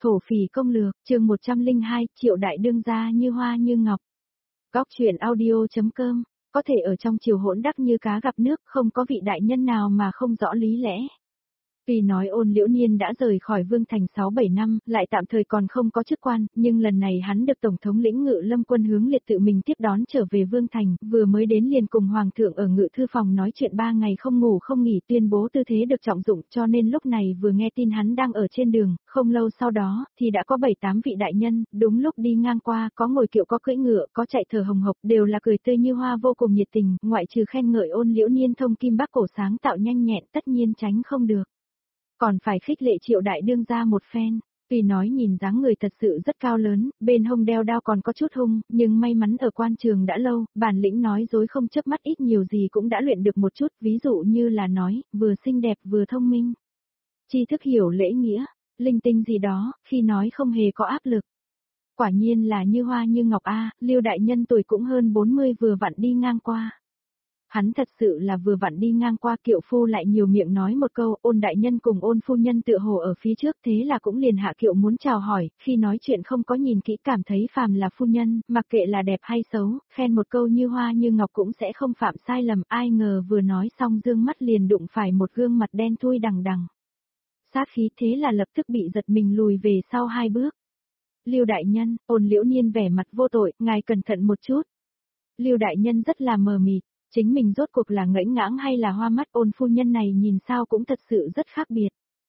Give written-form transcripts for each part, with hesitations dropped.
Thổ phỉ công lược, chương 102, Triệu đại đương gia như hoa như ngọc. Góc truyện audio.com, có thể ở trong triều hỗn đắc như cá gặp nước, không có vị đại nhân nào mà không rõ lý lẽ. Tuy nói Ôn Liễu Niên đã rời khỏi Vương Thành 6-7 năm, lại tạm thời còn không có chức quan, nhưng lần này hắn được Tổng thống lĩnh Ngự Lâm quân Hướng Liệt tự mình tiếp đón trở về Vương Thành, vừa mới đến liền cùng Hoàng thượng ở Ngự Thư phòng nói chuyện 3 ngày không ngủ không nghỉ, tuyên bố tư thế được trọng dụng, cho nên lúc này vừa nghe tin hắn đang ở trên đường, không lâu sau đó, thì đã có 7-8 vị đại nhân, đúng lúc đi ngang qua, có ngồi kiệu có cưỡi ngựa, có chạy thở hồng hộc, đều là cười tươi như hoa vô cùng nhiệt tình, ngoại trừ khen ngợi Ôn Liễu Niên thông kim bắc cổ sáng tạo nhanh nhẹn tất nhiên tránh không được. Còn phải khích lệ Triệu đại đương gia một phen, tuy nói nhìn dáng người thật sự rất cao lớn, bên hông đeo đao còn có chút hung, nhưng may mắn ở quan trường đã lâu, bản lĩnh nói dối không chớp mắt ít nhiều gì cũng đã luyện được một chút, ví dụ như là nói, vừa xinh đẹp vừa thông minh. Tri thức hiểu lễ nghĩa, linh tinh gì đó, khi nói không hề có áp lực. Quả nhiên là như hoa như ngọc a, Lưu đại nhân tuổi cũng hơn 40 vừa vặn đi ngang qua. Hắn thật sự là vừa vặn đi ngang qua, kiệu phu lại nhiều miệng nói một câu, Ôn đại nhân cùng Ôn phu nhân tựa hồ ở phía trước, thế là cũng liền hạ kiệu muốn chào hỏi, khi nói chuyện không có nhìn kỹ cảm thấy phàm là phu nhân, mặc kệ là đẹp hay xấu, khen một câu như hoa như ngọc cũng sẽ không phạm sai lầm, ai ngờ vừa nói xong dương mắt liền đụng phải một gương mặt đen thui đằng đằng. Sát khí thế là lập tức bị giật mình lùi về sau 2 bước. Lưu đại nhân, Ôn Liễu Niên vẻ mặt vô tội, ngài cẩn thận một chút. Lưu đại nhân rất là mờ mịt. Chính mình rốt cuộc là ngẫy ngãng hay là hoa mắt, Ôn phu nhân này nhìn sao cũng thật sự rất khác biệt.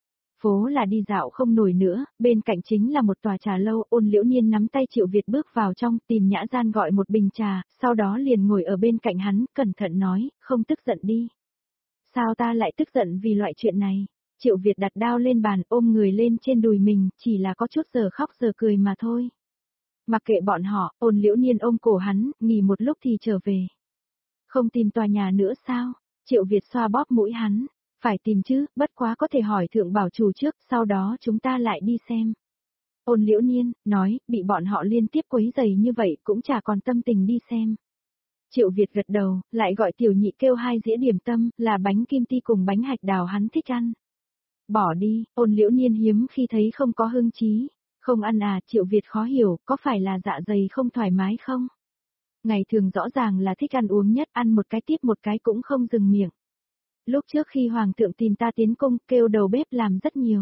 Phố là đi dạo không nổi nữa, bên cạnh chính là một tòa trà lâu, Ôn Liễu Niên nắm tay Triệu Việt bước vào trong, tìm nhã gian gọi một bình trà, sau đó liền ngồi ở bên cạnh hắn, cẩn thận nói, không tức giận đi. Sao ta lại tức giận vì loại chuyện này? Triệu Việt đặt đao lên bàn, ôm người lên trên đùi mình, chỉ là có chút giờ khóc giờ cười mà thôi. Mặc kệ bọn họ, Ôn Liễu Niên ôm cổ hắn, nghỉ một lúc thì trở về. Không tìm tòa nhà nữa sao? Triệu Việt xoa bóp mũi hắn. Phải tìm chứ, bất quá có thể hỏi thượng bảo chủ trước, sau đó chúng ta lại đi xem. Ôn Liễu Niên, nói, bị bọn họ liên tiếp quấy rầy như vậy cũng chả còn tâm tình đi xem. Triệu Việt gật đầu, lại gọi tiểu nhị kêu 2 dĩa điểm tâm, là bánh kim ti cùng bánh hạch đào hắn thích ăn. Bỏ đi, Ôn Liễu Niên hiếm khi thấy không có hưng trí. Không ăn à, Triệu Việt khó hiểu, có phải là dạ dày không thoải mái không? Ngày thường rõ ràng là thích ăn uống nhất, ăn một cái tiếp một cái cũng không dừng miệng. Lúc trước khi Hoàng thượng tìm ta tiến cung, kêu đầu bếp làm rất nhiều.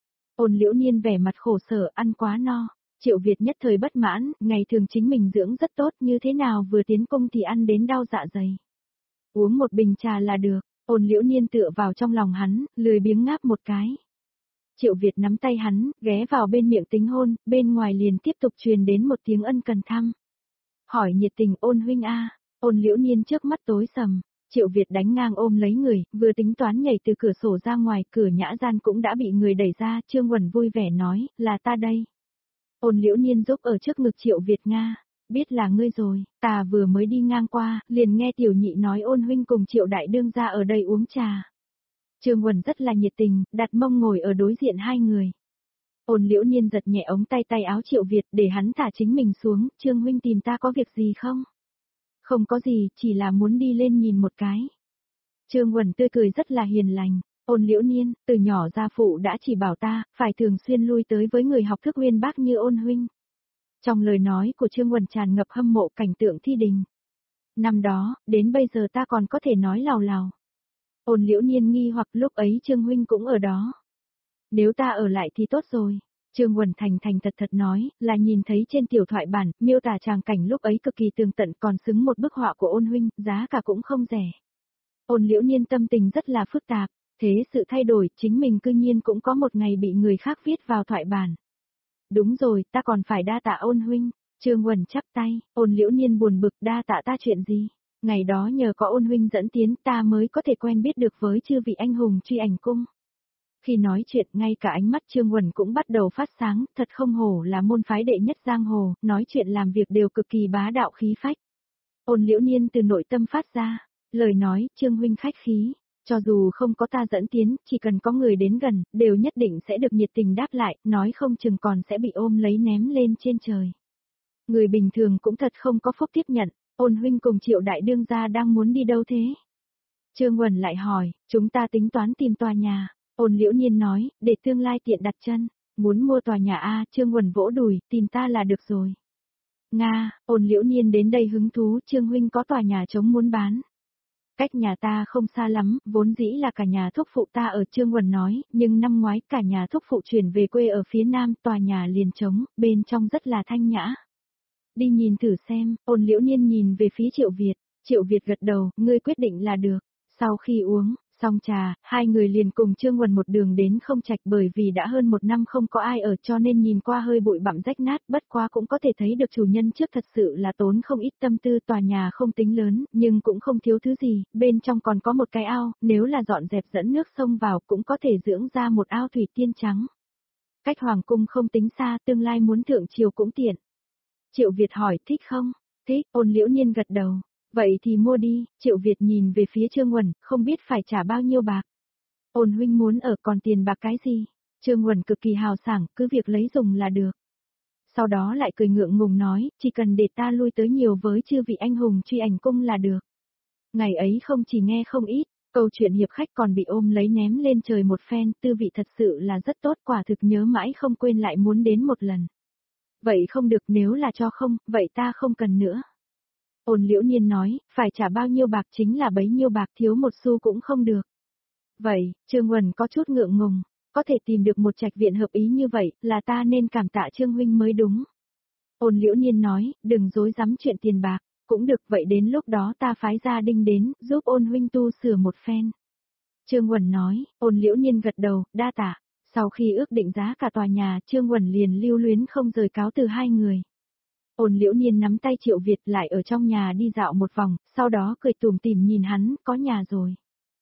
Ôn Liễu Niên vẻ mặt khổ sở, ăn quá no. Triệu Việt nhất thời bất mãn, ngày thường chính mình dưỡng rất tốt, như thế nào vừa tiến cung thì ăn đến đau dạ dày. Uống một bình trà là được, Ôn Liễu Niên tựa vào trong lòng hắn, lười biếng ngáp một cái. Triệu Việt nắm tay hắn, ghé vào bên miệng tính hôn, bên ngoài liền tiếp tục truyền đến một tiếng ân cần thăm. Hỏi nhiệt tình, Ôn huynh a. Ôn Liễu Niên trước mắt tối sầm, Triệu Việt đánh ngang ôm lấy người, vừa tính toán nhảy từ cửa sổ ra ngoài, cửa nhã gian cũng đã bị người đẩy ra, Trương Uẩn vui vẻ nói, là ta đây. Ôn Liễu Niên giúp ở trước ngực Triệu Việt Nga, biết là ngươi rồi, ta vừa mới đi ngang qua, liền nghe tiểu nhị nói Ôn huynh cùng Triệu đại đương gia ở đây uống trà. Trương Uẩn rất là nhiệt tình, đặt mông ngồi ở đối diện 2 người. Ôn Liễu Niên giật nhẹ ống tay áo Triệu Việt để hắn thả chính mình xuống, Trương huynh tìm ta có việc gì không? Không có gì, chỉ là muốn đi lên nhìn một cái. Trương Uẩn tươi cười rất là hiền lành, Ôn Liễu Niên, từ nhỏ gia phụ đã chỉ bảo ta, phải thường xuyên lui tới với người học thức uyên bác như Ôn huynh. Trong lời nói của Trương Uẩn tràn ngập hâm mộ cảnh tượng thi đình. Năm đó, đến bây giờ ta còn có thể nói lào lào. Ôn Liễu Niên nghi hoặc lúc ấy Trương huynh cũng ở đó. Nếu ta ở lại thì tốt rồi. Trương Uẩn thành thật nói, là nhìn thấy trên tiểu thoại bản, miêu tả tràng cảnh lúc ấy cực kỳ tường tận, còn xứng một bức họa của Ôn huynh, giá cả cũng không rẻ. Ôn Liễu Niên tâm tình rất là phức tạp, thế sự thay đổi, chính mình cư nhiên cũng có một ngày bị người khác viết vào thoại bản. Đúng rồi, ta còn phải đa tạ Ôn huynh. Trương Uẩn chắp tay, Ôn Liễu Niên buồn bực, đa tạ ta chuyện gì? Ngày đó nhờ có Ôn huynh dẫn tiến, ta mới có thể quen biết được với chư vị anh hùng Truy Ảnh cung. Khi nói chuyện, ngay cả ánh mắt Trương Uẩn cũng bắt đầu phát sáng, thật không hổ là môn phái đệ nhất giang hồ, nói chuyện làm việc đều cực kỳ bá đạo khí phách. Ôn Liễu Niên từ nội tâm phát ra, lời nói, Trương huynh khách khí, cho dù không có ta dẫn tiến, chỉ cần có người đến gần, đều nhất định sẽ được nhiệt tình đáp lại, nói không chừng còn sẽ bị ôm lấy ném lên trên trời. Người bình thường cũng thật không có phúc tiếp nhận, Ôn huynh cùng Triệu đại đương gia đang muốn đi đâu thế? Trương Uẩn lại hỏi, chúng ta tính toán tìm tòa nhà. Ôn Liễu Niên nói, để tương lai tiện đặt chân. Muốn mua tòa nhà A, Trương Huẩn vỗ đùi, tìm ta là được rồi. Nga, Ôn Liễu Niên đến đây hứng thú, Trương huynh có tòa nhà trống muốn bán. Cách nhà ta không xa lắm, vốn dĩ là cả nhà thúc phụ ta ở, Trương Huẩn nói, nhưng năm ngoái cả nhà thúc phụ chuyển về quê ở phía nam, tòa nhà liền trống, bên trong rất là thanh nhã. Đi nhìn thử xem, Ôn Liễu Niên nhìn về phía Triệu Việt, Triệu Việt gật đầu, ngươi quyết định là được. Sau khi uống xong trà, hai người liền cùng Trương Huẩn một đường đến Không Trạch, bởi vì đã hơn một năm không có ai ở cho nên nhìn qua hơi bụi bặm rách nát, bất quá cũng có thể thấy được chủ nhân trước thật sự là tốn không ít tâm tư. Tòa nhà không tính lớn, nhưng cũng không thiếu thứ gì, bên trong còn có một cái ao, nếu là dọn dẹp dẫn nước sông vào cũng có thể dưỡng ra một ao thủy tiên trắng. Cách Hoàng cung không tính xa, tương lai muốn thượng triều cũng tiện. Triệu Việt hỏi, thích không? Thích, Ôn Liễu Niên gật đầu. Vậy thì mua đi, Triệu Việt nhìn về phía Trương Huẩn, không biết phải trả bao nhiêu bạc. Ôn huynh muốn ở, còn tiền bạc cái gì? Trương Huẩn cực kỳ hào sảng, cứ việc lấy dùng là được. Sau đó lại cười ngượng ngùng nói, chỉ cần để ta lui tới nhiều với chư vị anh hùng truy ảnh cung là được. Ngày ấy không chỉ nghe không ít, câu chuyện hiệp khách còn bị ôm lấy ném lên trời một phen, tư vị thật sự là rất tốt, quả thực nhớ mãi không quên, lại muốn đến một lần. Vậy không được, nếu là cho không, vậy ta không cần nữa. Ôn Liễu Niên nói, phải trả bao nhiêu bạc chính là bấy nhiêu bạc, thiếu một xu cũng không được. Vậy, Trương Huẩn có chút ngượng ngùng, có thể tìm được một trạch viện hợp ý như vậy, là ta nên cảm tạ Trương huynh mới đúng. Ôn Liễu Niên nói, đừng dối dám chuyện tiền bạc, cũng được, vậy đến lúc đó ta phái gia đình đến, giúp Ôn huynh tu sửa một phen. Trương Huẩn nói, Ôn Liễu Niên gật đầu, đa tạ. Sau khi ước định giá cả tòa nhà, Trương Huẩn liền lưu luyến không rời cáo từ hai người. Ôn Liễu Niên nắm tay Triệu Việt lại ở trong nhà đi dạo một vòng, sau đó cười tủm tỉm nhìn hắn, có nhà rồi.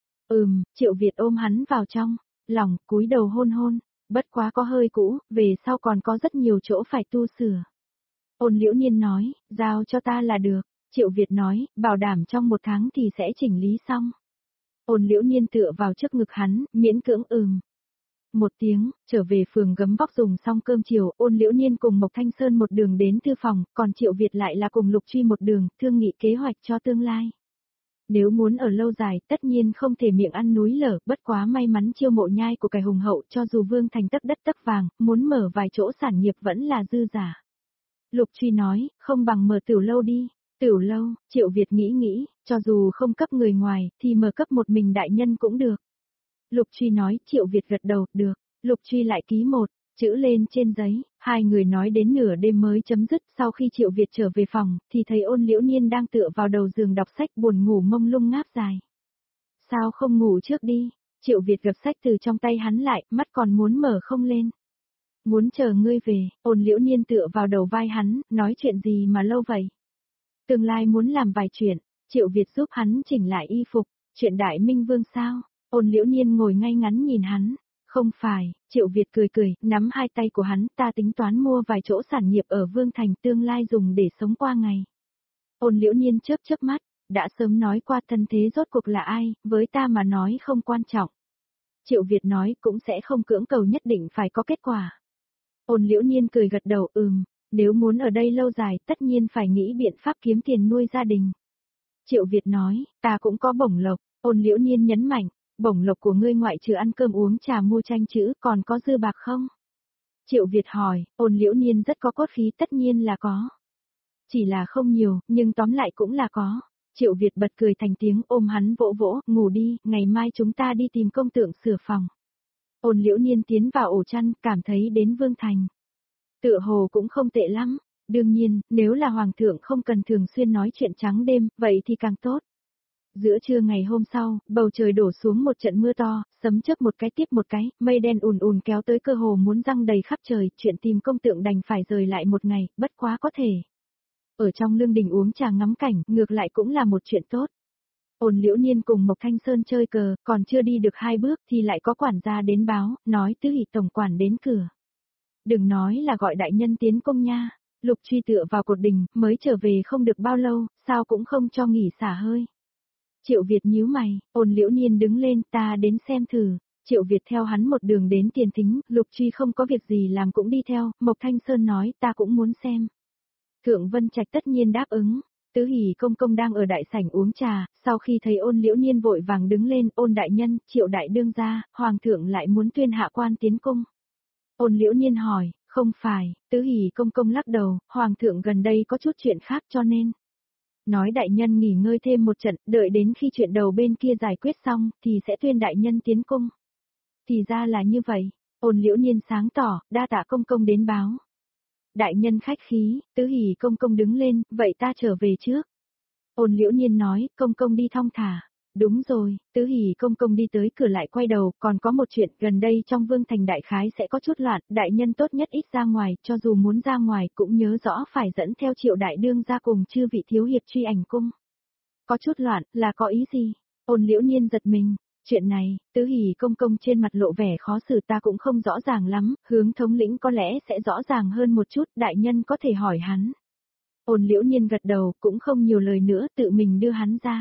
Triệu Việt ôm hắn vào trong, lòng, cúi đầu hôn hôn, bất quá có hơi cũ, về sau còn có rất nhiều chỗ phải tu sửa. Ôn Liễu Niên nói, giao cho ta là được, Triệu Việt nói, bảo đảm trong một tháng thì sẽ chỉnh lý xong. Ôn Liễu Niên tựa vào trước ngực hắn, miễn cưỡng một tiếng, trở về phường Gấm Vóc dùng xong cơm chiều, Ôn Liễu Niên cùng Mộc Thanh Sơn một đường đến thư phòng, còn Triệu Việt lại là cùng Lục Truy một đường, thương nghị kế hoạch cho tương lai. Nếu muốn ở lâu dài, tất nhiên không thể miệng ăn núi lở, bất quá may mắn chiêu mộ nhai của cải hùng hậu, cho dù vương thành tấc đất tấc vàng, muốn mở vài chỗ sản nghiệp vẫn là dư giả. Lục Truy nói, không bằng mở tiểu lâu đi. Tiểu lâu, Triệu Việt nghĩ, cho dù không cấp người ngoài, thì mở cấp một mình đại nhân cũng được. Lục Truy nói, Triệu Việt gật đầu, được. Lục Truy lại ký một chữ lên trên giấy, hai người nói đến nửa đêm mới chấm dứt. Sau khi Triệu Việt trở về phòng, thì thấy Ôn Liễu Niên đang tựa vào đầu giường đọc sách, buồn ngủ mông lung ngáp dài. Sao không ngủ trước đi? Triệu Việt gập sách từ trong tay hắn lại, mắt còn muốn mở không lên. Muốn chờ ngươi về. Ôn Liễu Niên tựa vào đầu vai hắn, nói chuyện gì mà lâu vậy? Tương lai muốn làm vài chuyện. Triệu Việt giúp hắn chỉnh lại y phục. Chuyện Đại Minh Vương sao? Ôn Liễu Niên ngồi ngay ngắn nhìn hắn. Không phải, Triệu Việt cười, nắm hai tay của hắn, ta tính toán mua vài chỗ sản nghiệp ở Vương Thành, tương lai dùng để sống qua ngày. Ôn Liễu Niên chớp mắt, đã sớm nói qua thân thế rốt cuộc là ai, với ta mà nói không quan trọng. Triệu Việt nói cũng sẽ không cưỡng cầu nhất định phải có kết quả. Ôn Liễu Niên cười gật đầu, nếu muốn ở đây lâu dài tất nhiên phải nghĩ biện pháp kiếm tiền nuôi gia đình. Triệu Việt nói, ta cũng có bổng lộc. Ôn Liễu Niên nhấn mạnh, bổng lộc của ngươi ngoại trừ ăn cơm uống trà mua tranh chữ còn có dư bạc không? Triệu Việt hỏi, Ôn Liễu Niên rất có cốt khí, tất nhiên là có. Chỉ là không nhiều, nhưng tóm lại cũng là có. Triệu Việt bật cười thành tiếng, ôm hắn vỗ vỗ, ngủ đi, ngày mai chúng ta đi tìm công tượng sửa phòng. Ôn Liễu Niên tiến vào ổ chăn, cảm thấy đến Vương Thành. Tựa hồ cũng không tệ lắm. Đương nhiên, nếu là Hoàng thượng không cần thường xuyên nói chuyện trắng đêm, vậy thì càng tốt. Giữa trưa ngày hôm sau, bầu trời đổ xuống một trận mưa to, sấm chớp một cái tiếp một cái, mây đen ùn ùn kéo tới cơ hồ muốn răng đầy khắp trời, chuyện tìm công tượng đành phải rời lại một ngày, bất quá có thể. Ở trong lương đình uống trà ngắm cảnh, ngược lại cũng là một chuyện tốt. Ôn Liễu Niên cùng Mộc Thanh Sơn chơi cờ, còn chưa đi được 2 bước thì lại có quản gia đến báo, nói Tứ Hỷ tổng quản đến cửa. Đừng nói là gọi đại nhân tiến công nha. Lục Truy tựa vào cột đình, mới trở về không được bao lâu, sao cũng không cho nghỉ xả hơi. Triệu Việt nhíu mày, Ôn Liễu Niên đứng lên, ta đến xem thử. Triệu Việt theo hắn một đường đến Tiền Thính, Lục Truy không có việc gì làm cũng đi theo, Mộc Thanh Sơn nói ta cũng muốn xem. Thượng Vân Trạch tất nhiên đáp ứng. Tứ Hỷ công công đang ở đại sảnh uống trà, sau khi thấy Ôn Liễu Niên vội vàng đứng lên, Ôn đại nhân, Triệu đại đương gia, Hoàng thượng lại muốn tuyên hạ quan tiến cung. Ôn Liễu Nhiên hỏi, không phải, Tứ Hỷ công công lắc đầu, Hoàng thượng gần đây có chút chuyện khác cho nên. Nói đại nhân nghỉ ngơi thêm một trận, đợi đến khi chuyện đầu bên kia giải quyết xong, thì sẽ tuyên đại nhân tiến cung. Thì ra là như vậy, Ôn Liễu Nhiên sáng tỏ, đa tạ công công đến báo. Đại nhân khách khí, Tứ Hỷ công công đứng lên, vậy ta trở về trước. Ôn Liễu Nhiên nói, công công đi thong thả. Đúng rồi, Tứ Hỷ công công đi tới cửa lại quay đầu, còn có một chuyện, gần đây trong Vương Thành đại khái sẽ có chút loạn, đại nhân tốt nhất ít ra ngoài, cho dù muốn ra ngoài cũng nhớ rõ phải dẫn theo Triệu đại đương ra cùng chư vị thiếu hiệp truy ảnh cung. Có chút loạn, là có ý gì? Ôn Liễu Nhiên giật mình. Chuyện này, Tứ Hỷ công công trên mặt lộ vẻ khó xử, ta cũng không rõ ràng lắm, Hướng thống lĩnh có lẽ sẽ rõ ràng hơn một chút, đại nhân có thể hỏi hắn. Ôn Liễu Nhiên gật đầu, cũng không nhiều lời nữa, tự mình đưa hắn ra.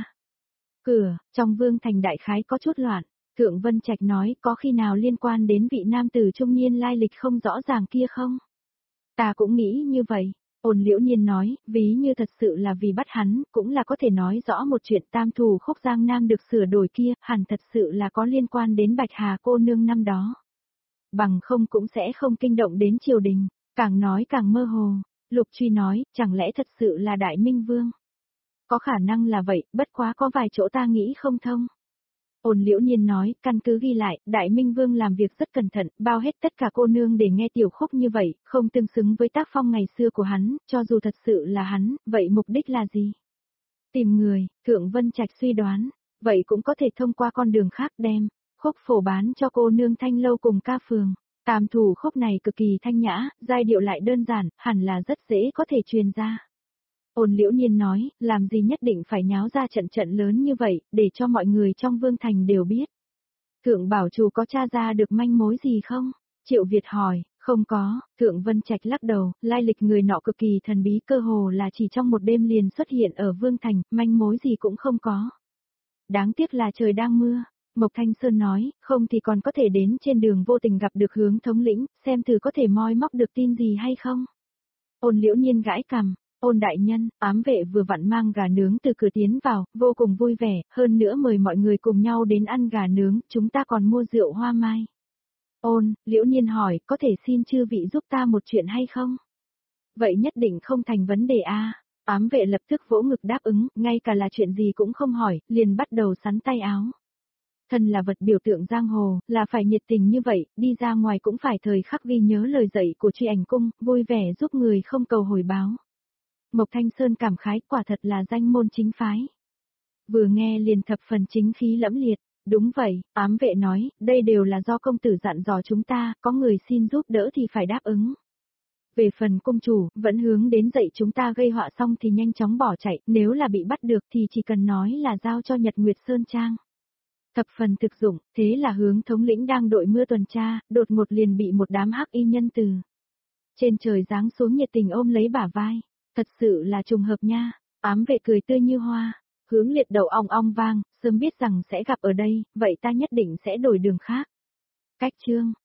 Cửa, trong Vương Thành đại khái có chút loạn, Thượng Vân Trạch nói, có khi nào liên quan đến vị nam tử trung niên lai lịch không rõ ràng kia không? Ta cũng nghĩ như vậy. Ôn Liễu Nhiên nói, ví như thật sự là vì bắt hắn, cũng là có thể nói rõ một chuyện tam thù khúc Giang Nam được sửa đổi kia, hẳn thật sự là có liên quan đến Bạch Hà cô nương năm đó. Bằng không cũng sẽ không kinh động đến triều đình, càng nói càng mơ hồ. Lục Truy nói, chẳng lẽ thật sự là Đại Minh Vương? Có khả năng là vậy, bất quá có vài chỗ ta nghĩ không thông. Ôn Liễu Nhiên nói, căn cứ ghi lại, Đại Minh Vương làm việc rất cẩn thận, bao hết tất cả cô nương để nghe tiểu khúc như vậy, không tương xứng với tác phong ngày xưa của hắn, cho dù thật sự là hắn, vậy mục đích là gì? Tìm người, Thượng Vân Trạch suy đoán, vậy cũng có thể thông qua con đường khác đem, khúc phổ bán cho cô nương Thanh Lâu cùng ca phường. Tam thủ khúc này cực kỳ thanh nhã, giai điệu lại đơn giản, hẳn là rất dễ có thể truyền ra. Ôn Liễu Nhiên nói, làm gì nhất định phải nháo ra trận trận lớn như vậy, để cho mọi người trong Vương Thành đều biết. Thượng Bảo Chủ có tra ra được manh mối gì không? Triệu Việt hỏi, không có, Thượng Vân Trạch lắc đầu, lai lịch người nọ cực kỳ thần bí, cơ hồ là chỉ trong một đêm liền xuất hiện ở Vương Thành, manh mối gì cũng không có. Đáng tiếc là trời đang mưa. Mộc Thanh Sơn nói, không thì còn có thể đến trên đường vô tình gặp được Hướng thống lĩnh, xem thử có thể moi móc được tin gì hay không. Ôn Liễu Nhiên gãi cằm. Ôn đại nhân, ám vệ vừa vặn mang gà nướng từ cửa tiến vào, vô cùng vui vẻ, hơn nữa mời mọi người cùng nhau đến ăn gà nướng, chúng ta còn mua rượu hoa mai. Ôn, Liễu Nhiên hỏi, có thể xin chư vị giúp ta một chuyện hay không? Vậy nhất định không thành vấn đề a. Ám vệ lập tức vỗ ngực đáp ứng, ngay cả là chuyện gì cũng không hỏi, liền bắt đầu sắn tay áo. Thân là vật biểu tượng giang hồ, là phải nhiệt tình như vậy, đi ra ngoài cũng phải thời khắc ghi nhớ lời dạy của truy ảnh cung, vui vẻ giúp người không cầu hồi báo. Mộc Thanh Sơn cảm khái, quả thật là danh môn chính phái. Vừa nghe liền thập phần chính khí lẫm liệt, đúng vậy, ám vệ nói, đây đều là do công tử dặn dò chúng ta, có người xin giúp đỡ thì phải đáp ứng. Về phần cung chủ, vẫn hướng đến dạy chúng ta gây họa xong thì nhanh chóng bỏ chạy, nếu là bị bắt được thì chỉ cần nói là giao cho Nhật Nguyệt Sơn Trang. Thập phần thực dụng, thế là Hướng thống lĩnh đang đội mưa tuần tra, đột ngột liền bị một đám hắc y nhân từ trên trời giáng xuống nhiệt tình ôm lấy bả vai. Thật sự là trùng hợp nha, ám vệ cười tươi như hoa, Hướng liệt đầu ong ong vang, sớm biết rằng sẽ gặp ở đây, vậy ta nhất định sẽ đổi đường khác. Cách chương